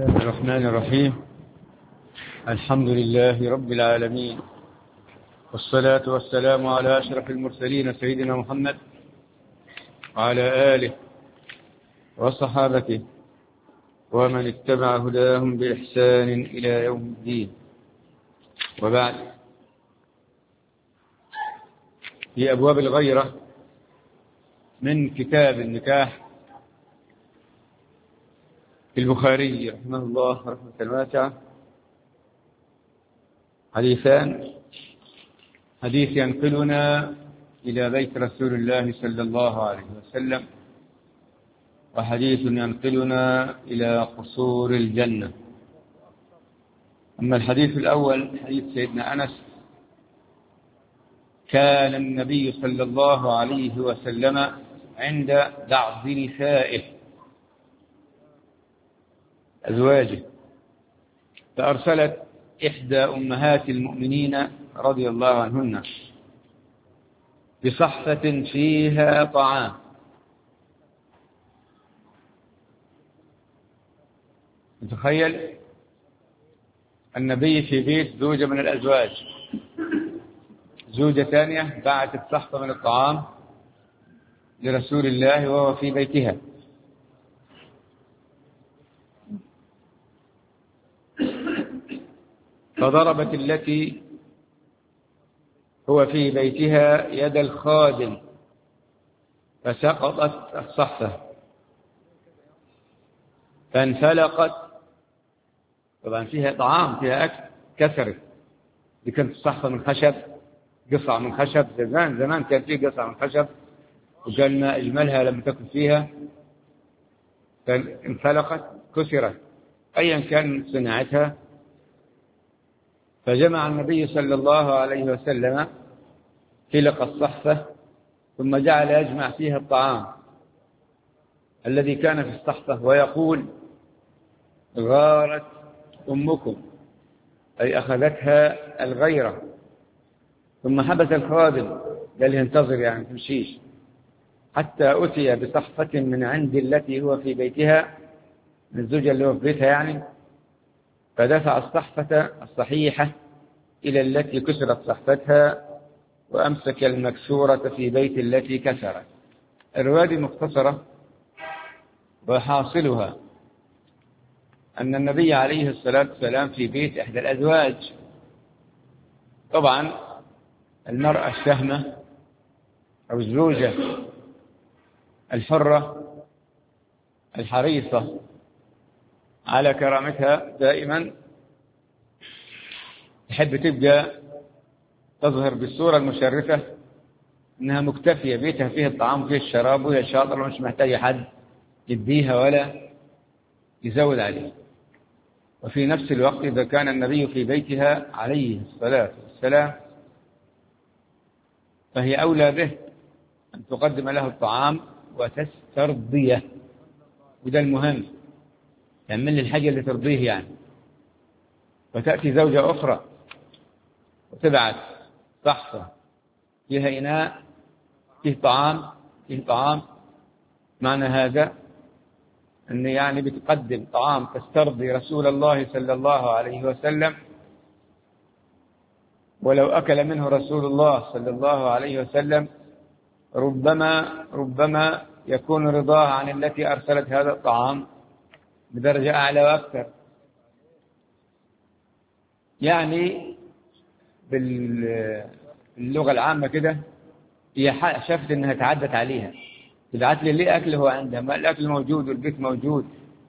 الرحمن الرحيم. الحمد لله رب العالمين، والصلاة والسلام على أشرف المرسلين سيدنا محمد وعلى آله وصحابته ومن اتبع هداهم بإحسان إلى يوم الدين. وبعد، في أبواب الغيرة من كتاب النكاح في البخاري رحمه الله رحمة واسعة حديثان: حديث ينقلنا إلى بيت رسول الله صلى الله عليه وسلم، وحديث ينقلنا إلى قصور الجنة. أما الحديث الأول حديث سيدنا أنس: كان النبي صلى الله عليه وسلم عند بعض نسائه أزواجه، فأرسلت إحدى أمهات المؤمنين رضي الله عنهن بصحفة فيها طعام، تخيل النبي في بيت زوجة من الأزواج، زوجة ثانية بعثت صحفة من الطعام لرسول الله وهو في بيتها، فضربت التي هو في بيتها يد الخادم فسقطت الصحفة فانفلقت. طبعا فيها طعام، فيها أكل، كسرت. دي كانت الصحفة من خشب، قطعة من خشب. زمان كان فيه قطعة من خشب، وكان ما أجملها لما تكن فيها، فانفلقت كسرت أيا كان صناعتها. فجمع النبي صلى الله عليه وسلم فلق الصحفة، ثم جعل يجمع فيها الطعام الذي كان في الصحفة، ويقول: غارت أمكم، أي أخذتها الغيرة. ثم حبس الخادم، قال ينتظر يعني تمشيش، حتى أتي بصحفة من عند التي هو في بيتها، من الزوجة اللي هو في بيتها يعني، فدفع الصحفة الصحيحة إلى التي كسرت صحفتها، وأمسك المكسورة في بيت التي كسرت. الرواية مختصرة، وحاصلها أن النبي عليه الصلاة والسلام في بيت إحدى الأزواج. طبعا المرأة الشهمة أو الزوجة الحرة الحريصة على كرامتها دائما تحب تبقى تظهر بالصورة المشرفة أنها مكتفية، بيتها فيه الطعام وفيه الشراب وهي شاطرة ومش محتاجة حد يديها ولا يزود عليه. وفي نفس الوقت إذا كان النبي في بيتها عليه الصلاة والسلام، فهي أولى به أن تقدم له الطعام وتسترضيه، وده المهم، تعمل لي الحاجة اللي ترضيه يعني. وتأتي زوجة أخرى وتبعث صحفة فيها إناء فيه طعام، معنى هذا أن يعني بتقدم طعام تسترضي رسول الله صلى الله عليه وسلم، ولو أكل منه رسول الله صلى الله عليه وسلم ربما يكون رضاه عن التي أرسلت هذا الطعام بدرجة أعلى وأكثر. يعني باللغة العامة كده، هي شافت إنها تعدت عليها، تبعت لي ليه أكل هو عندها، ما الأكل موجود والبيت موجود،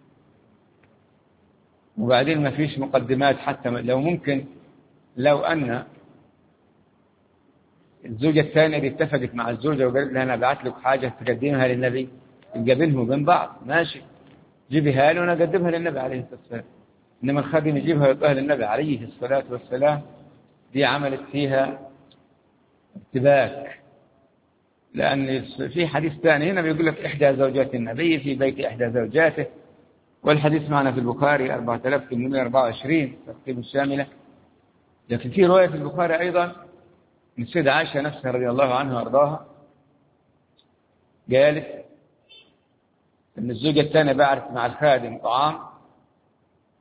وبعدين ما فيش مقدمات حتى. لو ممكن، لو أن الزوجة الثانية دي اتفقت مع الزوجة وقالت لها أنا بعت لك حاجة تقدمها للنبي، يبقى بينهم وبين بعض ماشي، جيبها لي وأنا أقدمها للنبي عليه الصلاة والسلام. إنما الخادم يجيبها ويعطيها للنبي عليه الصلاة والسلام، دي عملت فيها ارتباك. لأن في حديث ثاني هنا بيقول لك إحدى زوجات النبي في بيت إحدى زوجاته، والحديث معنا في البخاري 4824 ترتيب الشاملة. لكن في رواية في البخاري أيضا من السيدة عائشة نفسها رضي الله عنها وارضاها، قالت أن الزوجة الثانية بعثت مع الخادم طعام،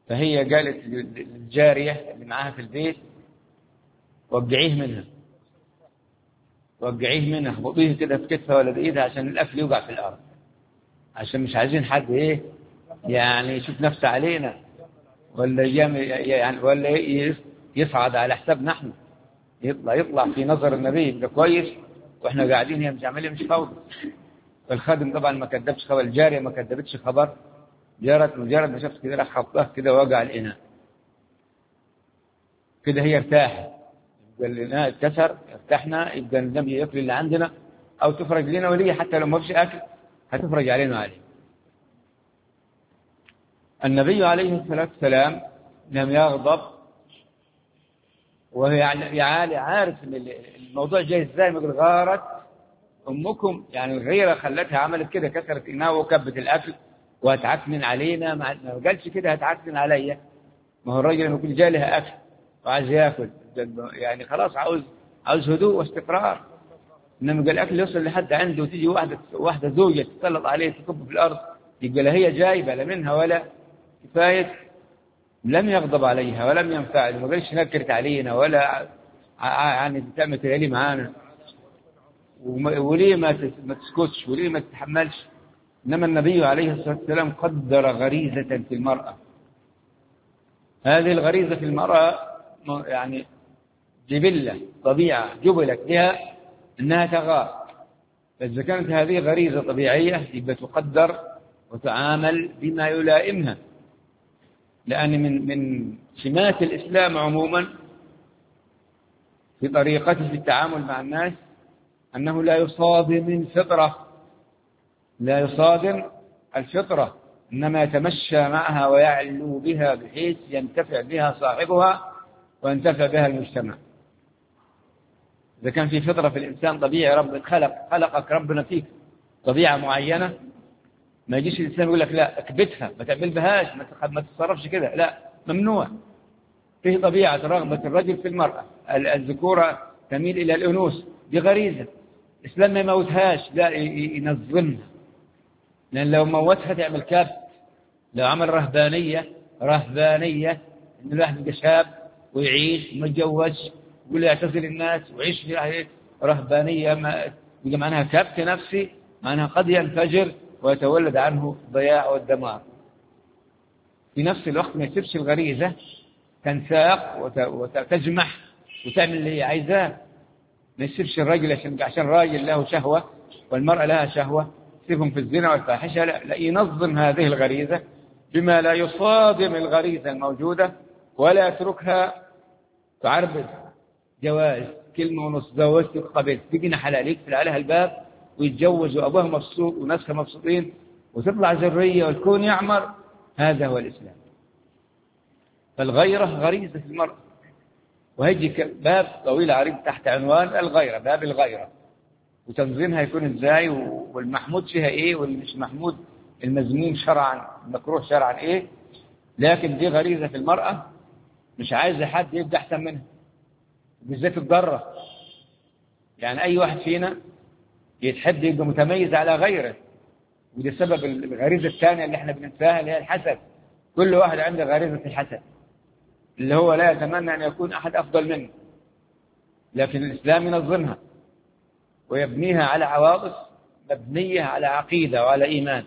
فهي قالت للجارية اللي معاها في البيت وقعيه منها، وقعيه منها، خبطيه كده في كتفها ولا بإيدها عشان الأكل يوقع في الأرض، عشان مش عايزين حد إيه يعني يشوف نفسه علينا، ولا يعني ولا يصعد على حسابنا احنا، يطلع في نظر النبي يبقى كويس، واحنا قاعدين هي مش عاملين مش فوضى. فالخادم طبعا ما كذبش خبر، الجارية ما كذبتش خبر، مجرد ما شفت كده راح خبطه كده وقع الإناء كده، هي ارتاحت، يبقى الإناء اتكسر، ارتحنا، يبقى النبي ياكل اللي عندنا، أو تفرج لنا وليه، حتى لو ما فيش أكل هتفرج علينا وعليه. النبي عليه الصلاة والسلام لم يغضب، وهو يعني عارف ان الموضوع جاي ازاي، ما يقول غارت امكم، يعني الغيره خلتها عملت كده، كسرت اناء وكبت الاكل وهتعكنن علينا، ما قالش كده هتعكنن عليا، ما هو الراجل لما يكون جاي لها اكل وعايز ياكل يعني خلاص عاوز هدوء واستقرار، انما قال الاكل يوصل لحد عنده وتيجي واحده زوجه تسلط عليه تكب في الارض، يبقى لا هي جايبه لا منها ولا كفايه. لم يغضب عليها ولم ينفعل، ما قالش نكرت علينا ولا يعني تعمل تهالي معانا، وليه ما تسكتش وليه ما تتحملش. إنما النبي عليه الصلاة والسلام قدر غريزة في المرأة، هذه الغريزة في المرأة يعني جبلة، طبيعة جبلت بها إنها تغار، فإذا كانت هذه غريزة طبيعية يبقى تقدر وتعامل بما يلائمها، لأن من سمات الإسلام عموما في طريقته في التعامل مع الناس أنه لا يصادم الفطرة، لا يصادم الفطرة، إنما يتمشى معها ويعلو بها بحيث ينتفع بها صاحبها وينتفع بها المجتمع. إذا كان في فطرة في الإنسان طبيعي، رب خلقك ربنا فيك طبيعة معينة، ما يجيش الإنسان يقول لك لا اكبتها ما تعمل بهاش ما تتصرفش كده، لا ممنوع. فيه طبيعة رغبة الرجل في المرأة، الذكورة تميل إلى الأنوثة، دي غريزة، الإسلام ما يموتهاش، لا ينظمها، لأن لو موتها تعمل كبت. لو عمل رهبانية إن الواحد يبقى شاب ويعيش وما يتجوزش يقول يعتزل الناس ويعيش في رهبانية، ما يبقى معناها كبت نفسي، معناها قد ينفجر ويتولد عنه الضياع والدمار. في نفس الوقت ما يسيبش الغريزة تنساق وتجمح وتعمل اللي هي عايزاه، ما يسيبش الرجل عشان راجل له شهوة والمرأة لها شهوة يسيبهم في الزنا والفاحشة، لا ينظم هذه الغريزة بما لا يصادم الغريزة الموجودة، ولا يتركها تعربد جواز كلمة ونص زوجتك قبلت تجينا حلال، يقفل عليها الباب ويتجوز وأبوها مبسوط وناسها مبسوطين وتطلع ذرية والكون يعمر. هذا هو الإسلام. فالغيرة غريزة في المرأة، وهيجي باب طويل عريض تحت عنوان الغيرة، باب الغيرة وتنظيمها يكون ازاي، والمحمود فيها ايه واللي مش محمود، المذموم شرعا المكروه شرعا ايه. لكن دي غريزة في المرأة مش عايزة حد يبقى احسن منها، بالذات الضرة. يعني اي واحد فينا يتحب يبقى متميز على غيره، وده سبب الغريزة الثانية اللي احنا بننساها اللي هي الحسد. كل واحد عنده غريزة الحسد اللي هو لا يتمنى أن يكون أحد أفضل منه، لكن الإسلام ينظمها ويبنيها على عواطف مبنية على عقيدة وعلى إيمان.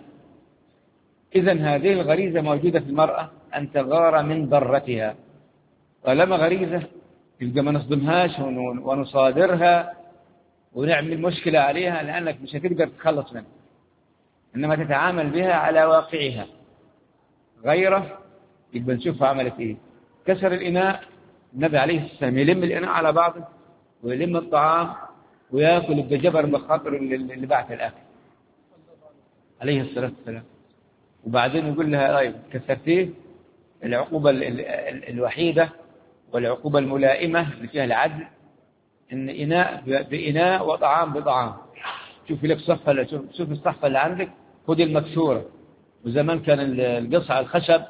إذن هذه الغريزة موجودة في المرأة أن تغار من ضرتها، طالما غريزة يبقى ما نصدمهاش ونصادرها ونعمل مشكلة عليها، لأنك مش هتقدر تتخلص منها، إنما تتعامل بها على واقعها. غيره يبقى نشوفها عملت إيه. كسر الإناء، النبي عليه الصلاة والسلام يلم الإناء على بعضه ويلم الطعام ويأكل، يبقى جبر بخاطر اللي بعت الأكل عليه الصلاة والسلام. وبعدين يقول لها طيب كسرتيه، العقوبة الوحيدة والعقوبة الملائمة اللي فيها العدل إن إناء بإناء وطعام بطعام. شوف لك صفة، شوف الصحفة اللي عندك خذ المكسورة. وزمان كان القصع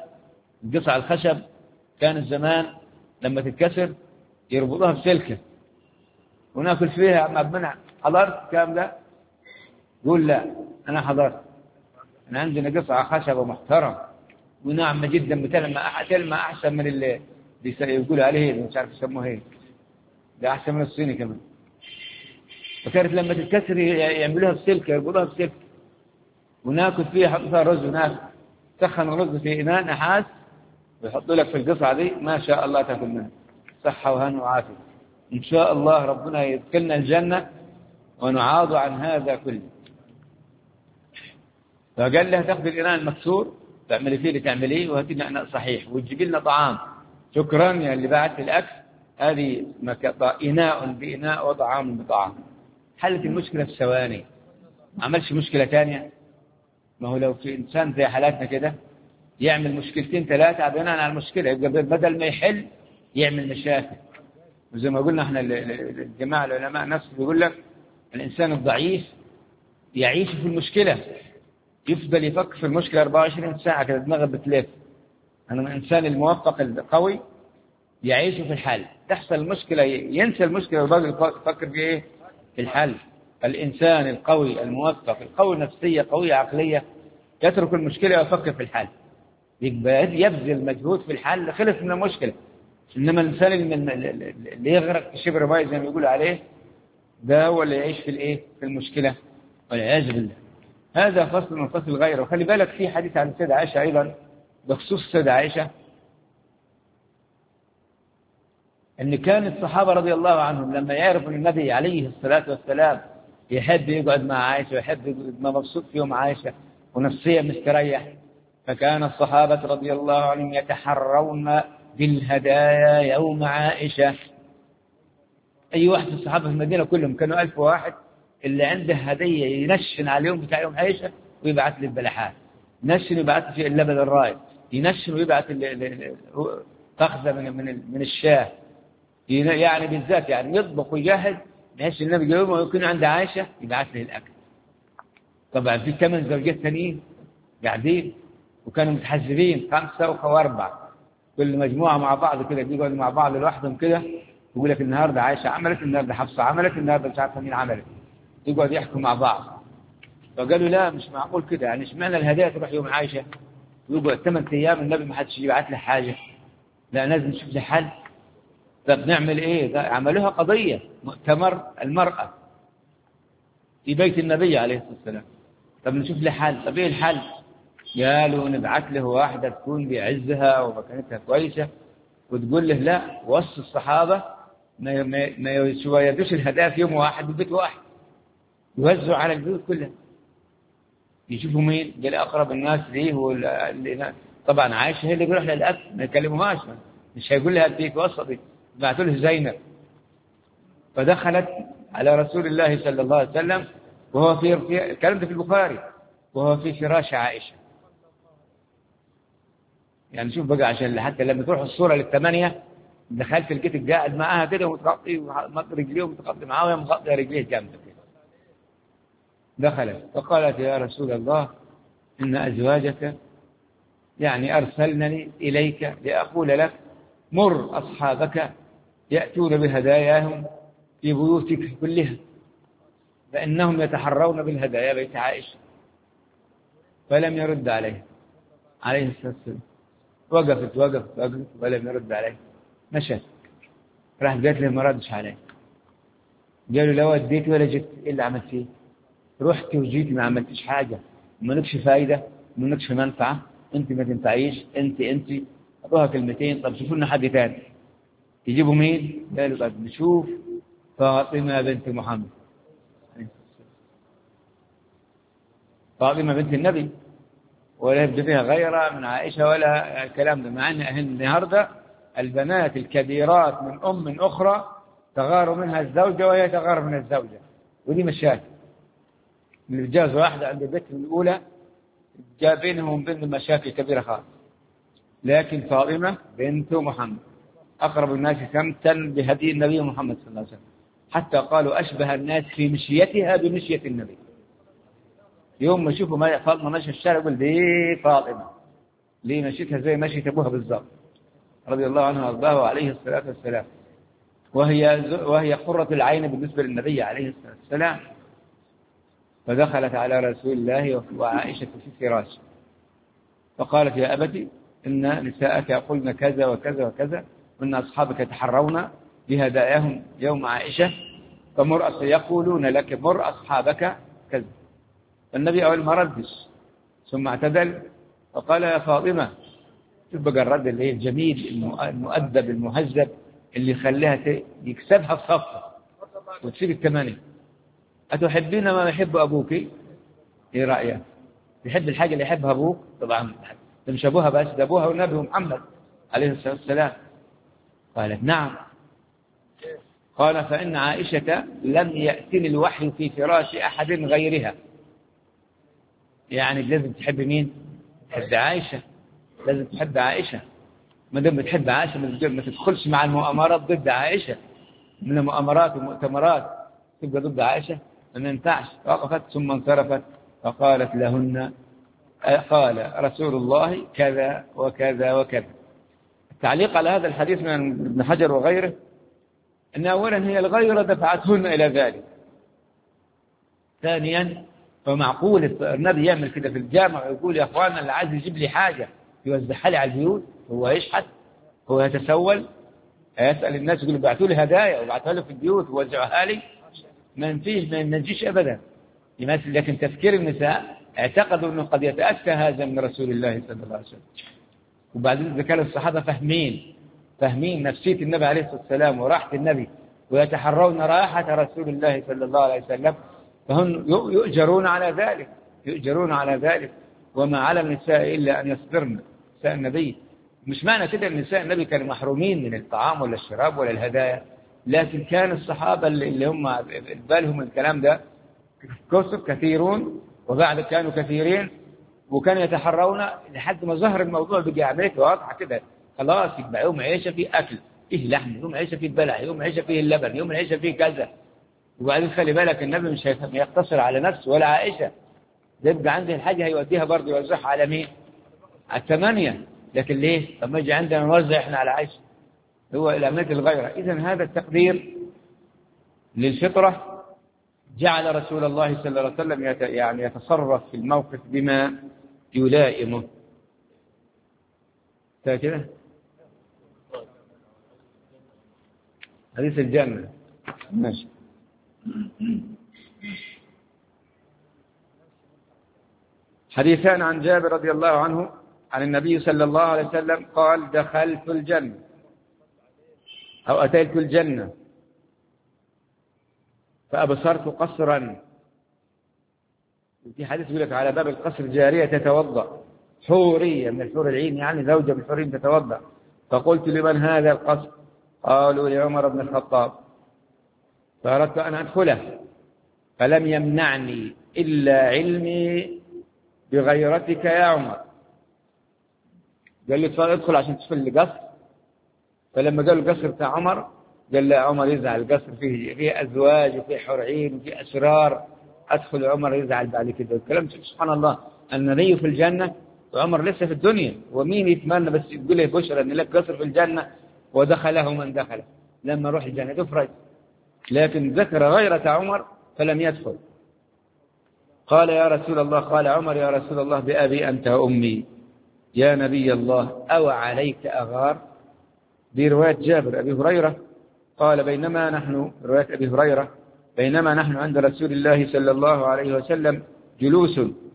الخشب كان زمان لما تتكسر يربطوها بسلكة وناكل فيها مع منع. حضرت كام ده؟ قول لا أنا حضرت، أنا عندنا قصعة خشب محترم وناعمة جدا، تلمع أحسن من اللي يقولوا عليه، مش عارف يسموه هيك، ده أحسن من الصيني كمان. فكانت لما تتكسر يعملوها بسلك، يربطوها بسلك وناكل فيها، يحطوا فيها رز وناكل. سخن الرز في إناء نحاس ويحطوا لك في القصعة دي، ما شاء الله تاكل منها صحة وهن وعافية. إن شاء الله ربنا يدخلنا الجنة ونعاض عن هذا كله. فقال لها تاخذ الإناء المكسور تعملي فيه اللي تعمليه، وهاتي لنا إناء صحيح وتجيبي لنا طعام. شكرا يا اللي بعت الأكل، هذه إناء بإناء وطعام بطعام. حلت المشكلة في ثواني، ما عملش مشكلة ثانية. ما هو لو في إنسان زي حالاتنا كده يعمل مشكلتين ثلاثة بناء على المشكلة، يبقى بدل ما يحل يعمل مشاكل. وزي ما قلنا احنا الجماعة العلماء نفسه بيقول لك الإنسان الضعيف يعيش في المشكلة، يفضل يفكر في المشكلة 24 ساعة كده، دماغه بتلف. أنا الإنسان الموفق القوي يعيش في الحل، تحصل المشكلة ينسى المشكلة وباقي يفكر في إيه؟ في الحل. الإنسان القوي الموفق القوي نفسية قوية عقلية يترك المشكلة ويفكر في الحل، يبذل مجهود في الحل، خلص من المشكلة. إنما الإنسان اللي يغرق في شبر ماء زي ما يقول عليه، ده هو اللي يعيش في الإيه؟ في المشكلة والعياذ بالله. هذا فصل من فصل غيره. وخلي بالك في حديث عن السيدة عائشة أيضا بخصوص السيدة عائشة، أن كان الصحابة رضي الله عنهم لما يعرفوا أن النبي عليه الصلاة والسلام يحب يقعد مع عائشة ويحب يقعد مبسوط فيهم عائشة ونفسيا مستريح، فكان الصحابة رضي الله عنهم يتحرون بالهدايا يوم عائشة. أي واحد في الصحابة في المدينة كلهم كانوا 1000 واحد، اللي عنده هدية ينشن على اليوم بتاع يوم عائشة ويبعث لي البلحات، ينشن ويبعث في اللبن الرايب، ينشن ويبعث تأخذ من الشاه، يعني بالذات يعني يطبخ ويجهز بحيث النبي يوم ويكون عند عائشة يبعث له الأكل. طبعا في 8 زوجات ثانيين قاعدين وكانوا متحزبين 5 و4، كل مجموعة مع بعض كده بيقعدوا مع بعض لوحدهم كده، يقول لك النهارده عائشة عملت، النهارده حفصة عملت، النهارده مش عارفة مين عملت، يقعدوا يحكوا مع بعض. فقالوا لا مش معقول كده، يعني اشمعنى الهدايا تروح يوم عائشة ويقعد 8 أيام النبي ما حدش يبعث له حاجة؟ لا لازم نشوف له حل. طب نعمل ايه؟ عملوها قضية، مؤتمر المرأة في بيت النبي عليه الصلاة والسلام. طب نشوف له حل. طب ايه الحل؟ قالوا نبعث له واحدة تكون بعزها ومكانتها كويسة وتقول له لا، وصي الصحابة ما يدوش الهدايا في يوم واحد ببيت واحد، يوزعوا على البيوت كلها، يشوفوا مين قال أقرب الناس ليه. طبعا عائشة هي اللي بيروح للأكل، ما يكلموهاش، مش هيقول لها أديك وسطي، بعثوا له زينب. فدخلت على رسول الله صلى الله عليه وسلم وهو في الكلام ده في البخاري، وهو في فراش عائشة. يعني شوف بقى، عشان حتى لما تروح الصورة لل8 دخلت لقيتك قاعد معاها كده ومتغطي رجليه ومتغطي معاه وهي مغطية رجليه جنبك كده. دخلت فقالت يا رسول الله إن أزواجك يعني أرسلنني إليك لأقول لك مر أصحابك يأتون بهداياهم في بيوتك كلها، فإنهم يتحرون بالهدايا بيت عائشة. فلم يرد عليه الصلاة والسلام. وقفت ولم يرد عليه، مشت. راح قالت له ما ردش عليه. قالوا لو وديت ولا جيت إيه اللي عملت فيه؟ رحت وجيت ما عملتش حاجة، ما لكش فايدة، ما لكش منفعة، أنت ما تنفعيش، أنت أعطوها كلمتين. طب شوفوا لنا حد ثاني. يجيبوا مين؟ قالوا طب نشوف فاطمة بنت محمد، فاطمة بنت النبي، ولا يبدو فيها غيرها من عائشة ولا الكلام ده، مع أن النهاردة البنات الكبيرات من أم أخرى تغار منها الزوجة وهي تغار من الزوجة، ودي مشاكل. اللي بتجاوز واحدة عند البيت الأولى جاء بينهم وبين مشاكل كبيرة خالص. لكن فاطمة بنت محمد أقرب الناس سمتا بهدي النبي محمد صلى الله عليه وسلم، حتى قالوا أشبه الناس في مشيتها بمشية النبي. يوم ما يشوفوا فاطمة ماشية الشارع يقول دي فاطمة، ليه مشيتها زي مشية أبوها بالضبط رضي الله عنه وارضاه عليه الصلاة والسلام، وهي قرة العين بالنسبة للنبي عليه الصلاة والسلام. فدخلت على رسول الله وعائشة في فراش فقالت يا أبتي إن نساءك يقولن كذا وكذا وكذا، وإن أصحابك يتحرون بهداياهم يوم عائشة، يقولون لك مر أصحابك كذا. فالنبي أول ما ردش ثم اعتدل وقال يا فاطمة، شوف بقى الرد اللي هي الجميل المؤدب المهذب اللي يخليها يكسبها في صفها وتسيب الثمانية. أتحبين ما يحب أبوك؟ إيه رأيك؟ يحب الحاجة اللي يحبها أبوك؟ طبعا ده مش أبوها بس، ده أبوها والنبي محمد عليه الصلاة والسلام. قالت نعم. قال فإن عائشة لم يأتني الوحي في فراش أحد غيرها. يعني لازم تحب مين؟ تحب عائشة، لازم تحب عائشة. ما دام بتحب عائشة ما تدخلش مع المؤامرات ضد عائشة، من المؤامرات والمؤتمرات تبقى ضد عائشة، ما ينفعش. وقفت ثم انصرفت فقالت لهن قال رسول الله كذا وكذا وكذا. التعليق على هذا الحديث من ابن حجر وغيره أن أولا هي الغيرة دفعتهن إلى ذلك. ثانيا فمعقول النبي يعمل كده في الجامع ويقول يا أخوانا اللي عايز يجيب لي حاجة يوزعها لي على البيوت، هو يشحت؟ هو يتسول؟ يسأل الناس يقول بعثوا لي هدايا وبعثها له في البيوت ووزعها لي؟ ما ينجيش أبدا. لكن تفكير النساء اعتقدوا أنه قد يتأتى هذا من رسول الله صلى الله عليه وسلم. وبعدين ذكر الصحابة فاهمين نفسية النبي عليه الصلاة والسلام وراحة النبي، ويتحرون راحة رسول الله صلى الله عليه وسلم، فهم يؤجرون على ذلك. وما على النساء إلا أن يصبرن. نساء النبي مش معنى كده أن نساء النبي كانوا محرومين من الطعام ولا الشراب ولا الهدايا، لكن كان الصحابة اللي هم بالهم الكلام ده كثيرون، وبعد كانوا كثيرين، وكانوا يتحرون لحد ما ظهر الموضوع بقى عملية واضحة كده. خلاص يبقى يوم عيشة فيه أكل، فيه لحم، يوم عيشة فيه بلح، يوم عيشة فيه اللبن، يوم عيشة فيه كذا. وبعدين خلي بالك النبي مش يقتصر على نفسه ولا عائشة، يبقى عنده الحاجة هيوديها برضه يوزعها على مين؟ على الثمانية. لكن ليه؟ طب ما يجي عندنا نوزع احنا على عائشة؟ هو الأمانة الغيرة. إذن هذا التقدير للفطرة جعل رسول الله صلى الله عليه وسلم يعني يتصرف في الموقف بما يلائمه. كده حديث الجنة ماشي. حديثان عن جابر رضي الله عنه عن النبي صلى الله عليه وسلم قال دخلت الجنة أو أتيت الجنة فأبصرت قصرا. في حديث يقول لك على باب القصر جارية تتوضأ، حورية من الحور العين، يعني زوجة من الحورين تتوضأ. فقلت لمن هذا القصر؟ قالوا لعمر بن الخطاب. فأردت أن أدخله فلم يمنعني إلا علمي بغيرتك يا عمر. قال لي ادخل عشان تشوف القصر. فلما قال القصر بتاع عمر قال لا، عمر يزعل، القصر فيه أزواج وفيه حور عين وفيه أسرار، أدخل عمر يزعل بعد كده. الكلام سبحان الله، النبي في الجنة وعمر لسه في الدنيا، ومين يتمنى بس يقول له بشرى أن لك قصر في الجنة ودخله من دخله لما روح الجنة تفرج. لكن ذكر غيرة عمر فلم يدخل. قال يا رسول الله، قال عمر يا رسول الله بأبي أنت وأمي يا نبي الله أو عليك أغار. دي رواية جابر أبي هريرة. قال بينما نحن، رواية أبي هريرة، بينما نحن عند رسول الله صلى الله عليه وسلم جلوس،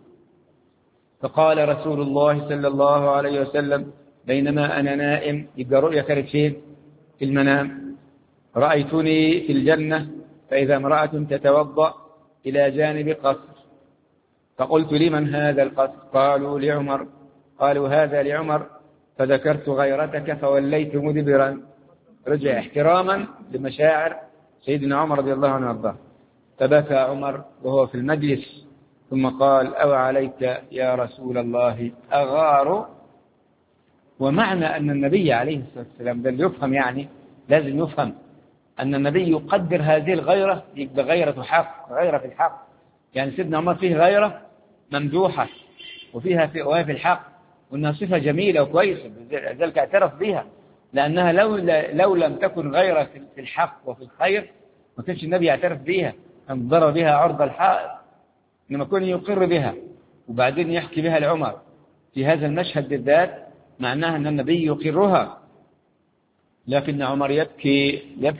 فقال رسول الله صلى الله عليه وسلم بينما أنا نائم، يبقى رؤيا كانت فين؟ في المنام. رأيتني في الجنة فإذا امرأة تتوضأ إلى جانب قصر، فقلت لمن هذا القصر؟ قالوا لعمر. قالوا هذا لعمر، فذكرت غيرتك فوليت مدبرا. رجع احتراما لمشاعر سيدنا عمر رضي الله عنه وارضاه. فبكى عمر وهو في المجلس ثم قال أو عليك يا رسول الله أغار. ومعنى أن النبي عليه الصلاة والسلام ده اللي يفهم، يعني لازم يفهم أن النبي يقدر هذه الغيرة، يبقى غيرة حق، غيرة في الحق. يعني سيدنا عمر فيه غيرة ممدوحة وفيها في الحق، وأنها صفة جميلة وكويسة، ذلك اعترف بها، لأنها لو لم تكن غيرة في الحق وفي الخير ما كانش النبي يعترف بها، كان ضرب بها عرض الحائط، إنما كان يقر بها وبعدين يحكي بها لعمر. في هذا المشهد بالذات معناها أن النبي يقرها، لكن عمر يبكي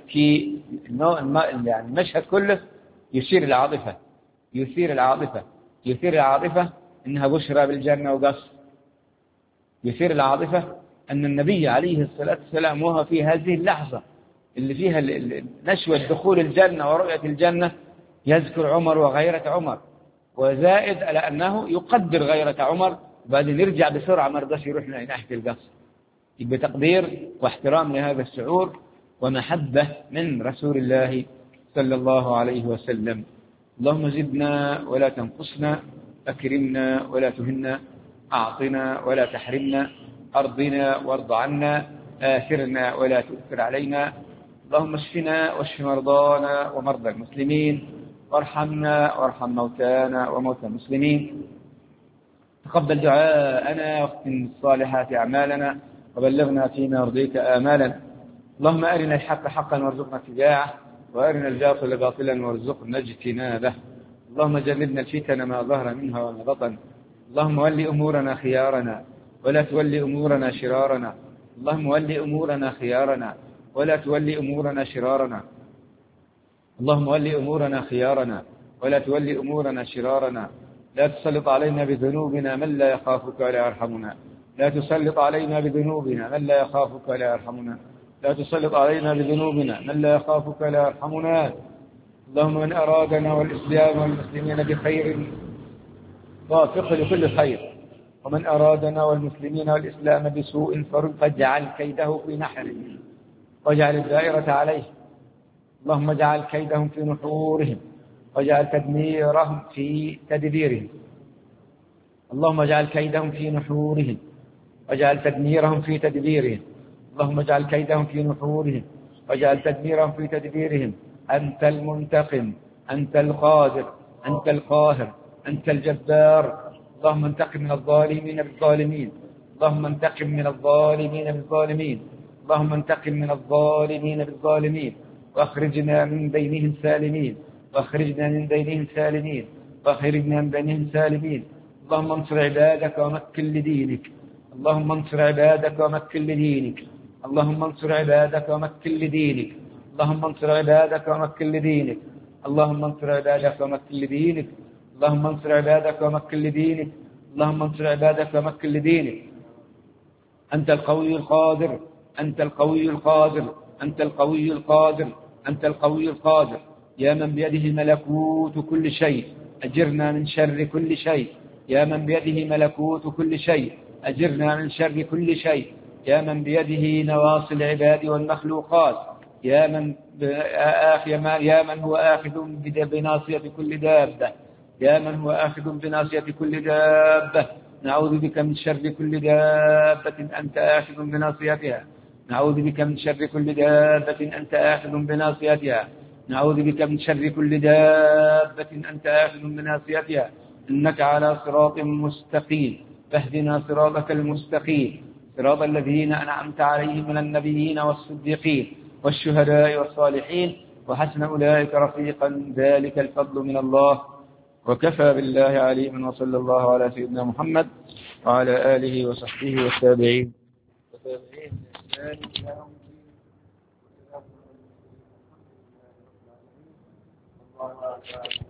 يعني المشهد كله يثير العاطفة إنها بشرى بالجنة وقصر. يثير العاطفة أن النبي عليه الصلاة والسلام وهو في هذه اللحظة اللي فيها نشوة دخول الجنة ورؤية الجنة يذكر عمر وغيرة عمر، وزائد على أنه يقدر غيرة عمر، وبعدين يرجع بسرعة ما رضاش يروح ناحية القصر. يبقى تقدير واحترام لهذا الشعور ومحبة من رسول الله صلى الله عليه وسلم. اللهم زدنا ولا تنقصنا، أكرمنا ولا تهنا، أعطنا ولا تحرمنا، أرضنا وارض عنا، آثرنا ولا تؤثر علينا. اللهم اشفنا واشف مرضانا ومرضى المسلمين، وارحمنا وارحم موتانا وموتى المسلمين. تقبل دعاءنا واختم الصالحات أعمالنا، وبلغنا فيما يرضيك آمالنا. اللهم أرنا الحق حقا وارزقنا اتباعه، وأرنا الباطل باطلا وارزقنا اجتنابه. اللهم جنبنا الفتن ما ظهر منها وما بطن. اللهم ول أمورنا خيارنا ولا تولي أمورنا شرارنا. اللهم ول أمورنا خيارنا ولا تولي أمورنا شرارنا. اللهم ول أمورنا خيارنا ولا تولي أمورنا شرارنا. لا تسلط علينا بذنوبنا من لا يخافك ولا يرحمنا. لا تسلط علينا بذنوبنا من لا يخافك ولا يرحمنا. لا تسلط علينا بذنوبنا من لا يخافك ولا يرحمنا. اللهم من أرادنا والإسلام والمسلمين بخير وافقه لكل خير، ومن أرادنا والمسلمين والإسلام بسوء فاجعل كيده في نحره واجعل الدائرة عليه. اللهم اجعل كيدهم في نحورهم واجعل تدميرهم في تدبيرهم. اللهم اجعل كيدهم في نحورهم واجعل تدميرهم في تدبيرهم. اللهم اجعل كيدهم في نحورهم واجعل تدميرهم في تدبيرهم. أنت المنتقم، أنت القادر، أنت القاهر، أنت الجبار. اللهم انتقم من الظالمين بالظالمين. اللهم انتقم من الظالمين بالظالمين. اللهم انتقم من الظالمين بالظالمين، واخرجنا من بينهم سالمين، واخرجنا من بينهم سالمين، واخرجنا من بينهم سالمين. اللهم انصر عبادك ومكن لدينك. اللهم انصر عبادك ومكن لدينك. اللهم انصر عبادك ومكن لدينك. اللهم انصر عبادك ومكن لدينك. اللهم انصر عبادك ومكن لدينك. اللهم انصر عبادك ومكن لدينك. اللهم انصر عبادك ومكن لدينك. أنت القوي القادر، أنت القوي القادر، أنت القوي القادر، أنت القوي القادر. يا من بيده ملكوت كل شيء أجرنا من شر كل شيء. يا من بيده ملكوت كل شيء أجرنا من شر كل شيء. يا من بيده نواصي العباد والمخلوقات. يا من هو آخذ بناصية كل دابة. يا من هو آخذ بناصية كل دابة. نعوذ بك من شر كل دابة أنت آخذ بناصيتها. نعوذ بك من شر كل دابة أنت آخذ بناصيتها. نعوذ بك من شر كل دابة أنت آخذ بناصيتها. إنك على صراط مستقيم، فاهدنا صراطك المستقيم، صراط الذين أنعمت عليهم من النبيين والصديقين والشهداء والصالحين، وحسن أولئك رفيقا. ذلك الفضل من الله، وكفى بالله عليما. وصلى الله على سيدنا محمد وعلى آله وصحبه والتابعين والتابعين.